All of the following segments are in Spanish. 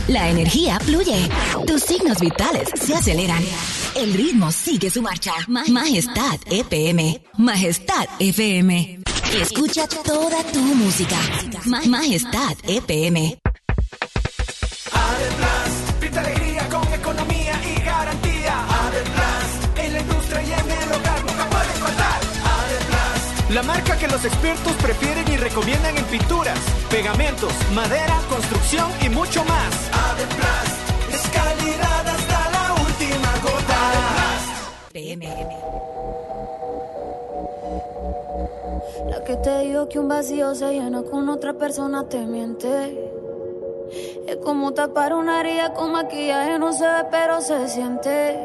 La energía fluye. Tus signos vitales se aceleran. El ritmo sigue su marcha. Majestad FM. Majestad FM. Escucha toda tu música. Majestad FM. Adeplast, pinta alegría con economía y garantía. Adeplast, en la industria y en el hogar nunca puede faltar. Adeplast, la marca que los expertos prefieren y recomiendan en pinturas, pegamentos, madera, construcción y mucho más. Adeplast, es calidad hasta la última gota. Adeplast. La que te dijo que un vacío se llena con otra persona te miente. Es como tapar una herida con maquillaje, no se ve pero se siente.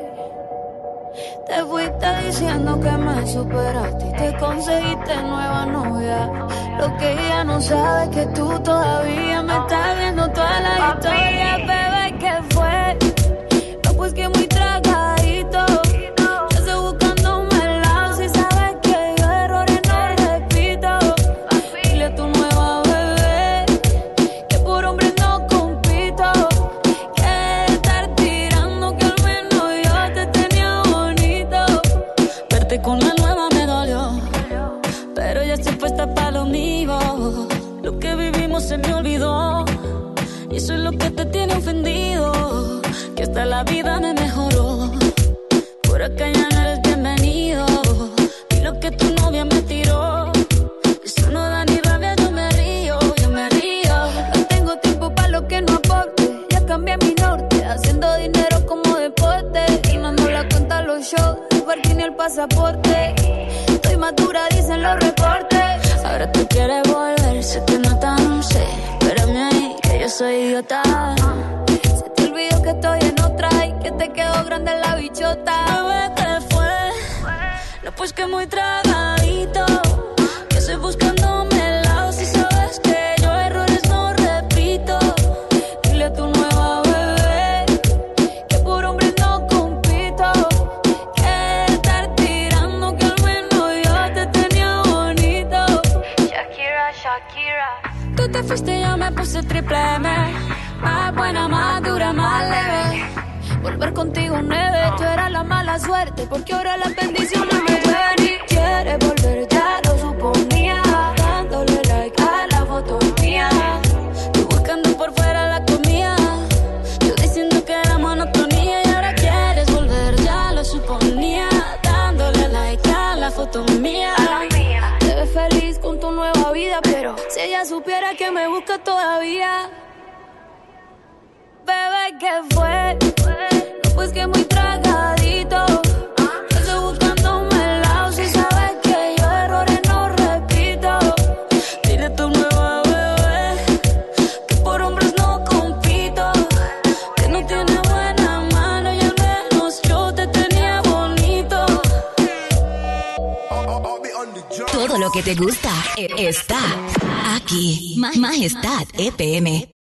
Te fuiste diciendo que me superaste y te conseguiste nueva novia. Lo que ella no sabe es que tú todavía me estás viendo toda la historia. Bebé, ¿qué fue? No, pues que muy tragadito. Yo estoy buscándome el lado. Si sabes que yo errores no repito. Dile a tu nueva bebé que por hombre no compito. Que estar tirando que al menos yo te tenía bonito. Verte con la nueva me dolió, pero ya estoy puesta para lo mío. Lo que vivimos se me olvidó y eso es lo que te tiene ofendido. Que hasta la vida me mejoró. Por acá ya no eres bienvenido. Y lo que tu novia me tiró, eso no da ni rabia, yo me río, yo me río. No tengo tiempo para lo que no aporte. Ya cambié mi norte, haciendo dinero como deporte. Y no ando la cuenta los shows, el parking ni el pasaporte. Estoy madura, dicen los reportes. Ahora tú quieres volver, se te nota, no sé. Espérame ahí, que yo soy idiota. Se te olvidó que estoy en otra y que te quedó grande la bichota. Bebé, ¿qué fue? No, pues que muy tragadito. Que estoy buscándome el lado. Si sabes que yo errores no repito. Dile a tu nueva bebé que por hombre no compito. Que estar tirando que al menos yo te tenía bonito. Shakira, Shakira. Tú te fuiste y yo me puse triple M. Más buena, más dura, más leve. Volver contigo nueve. Tú eras la mala suerte porque ahora las bendiciones me llueven. Y quieres volver, ya lo suponía. Dándole like a la foto mía. Tú buscando por fuera la comida. Yo diciendo que era monotonía. Y ahora quieres volver, ya lo suponía. Dándole like a la foto mía. Te ves feliz con tu nueva vida, pero si ella supiera que me busca todavía. Bebé, ¿qué fue? No, pues que muy tragadito. Yo estoy buscándome el lado. Si sabes que yo errores no repito. Dile a tu nueva bebé que por hombres no compito. Que no tiene buena mano y al menos yo te tenía bonito. Todo lo que te gusta está aquí. Majestad FM.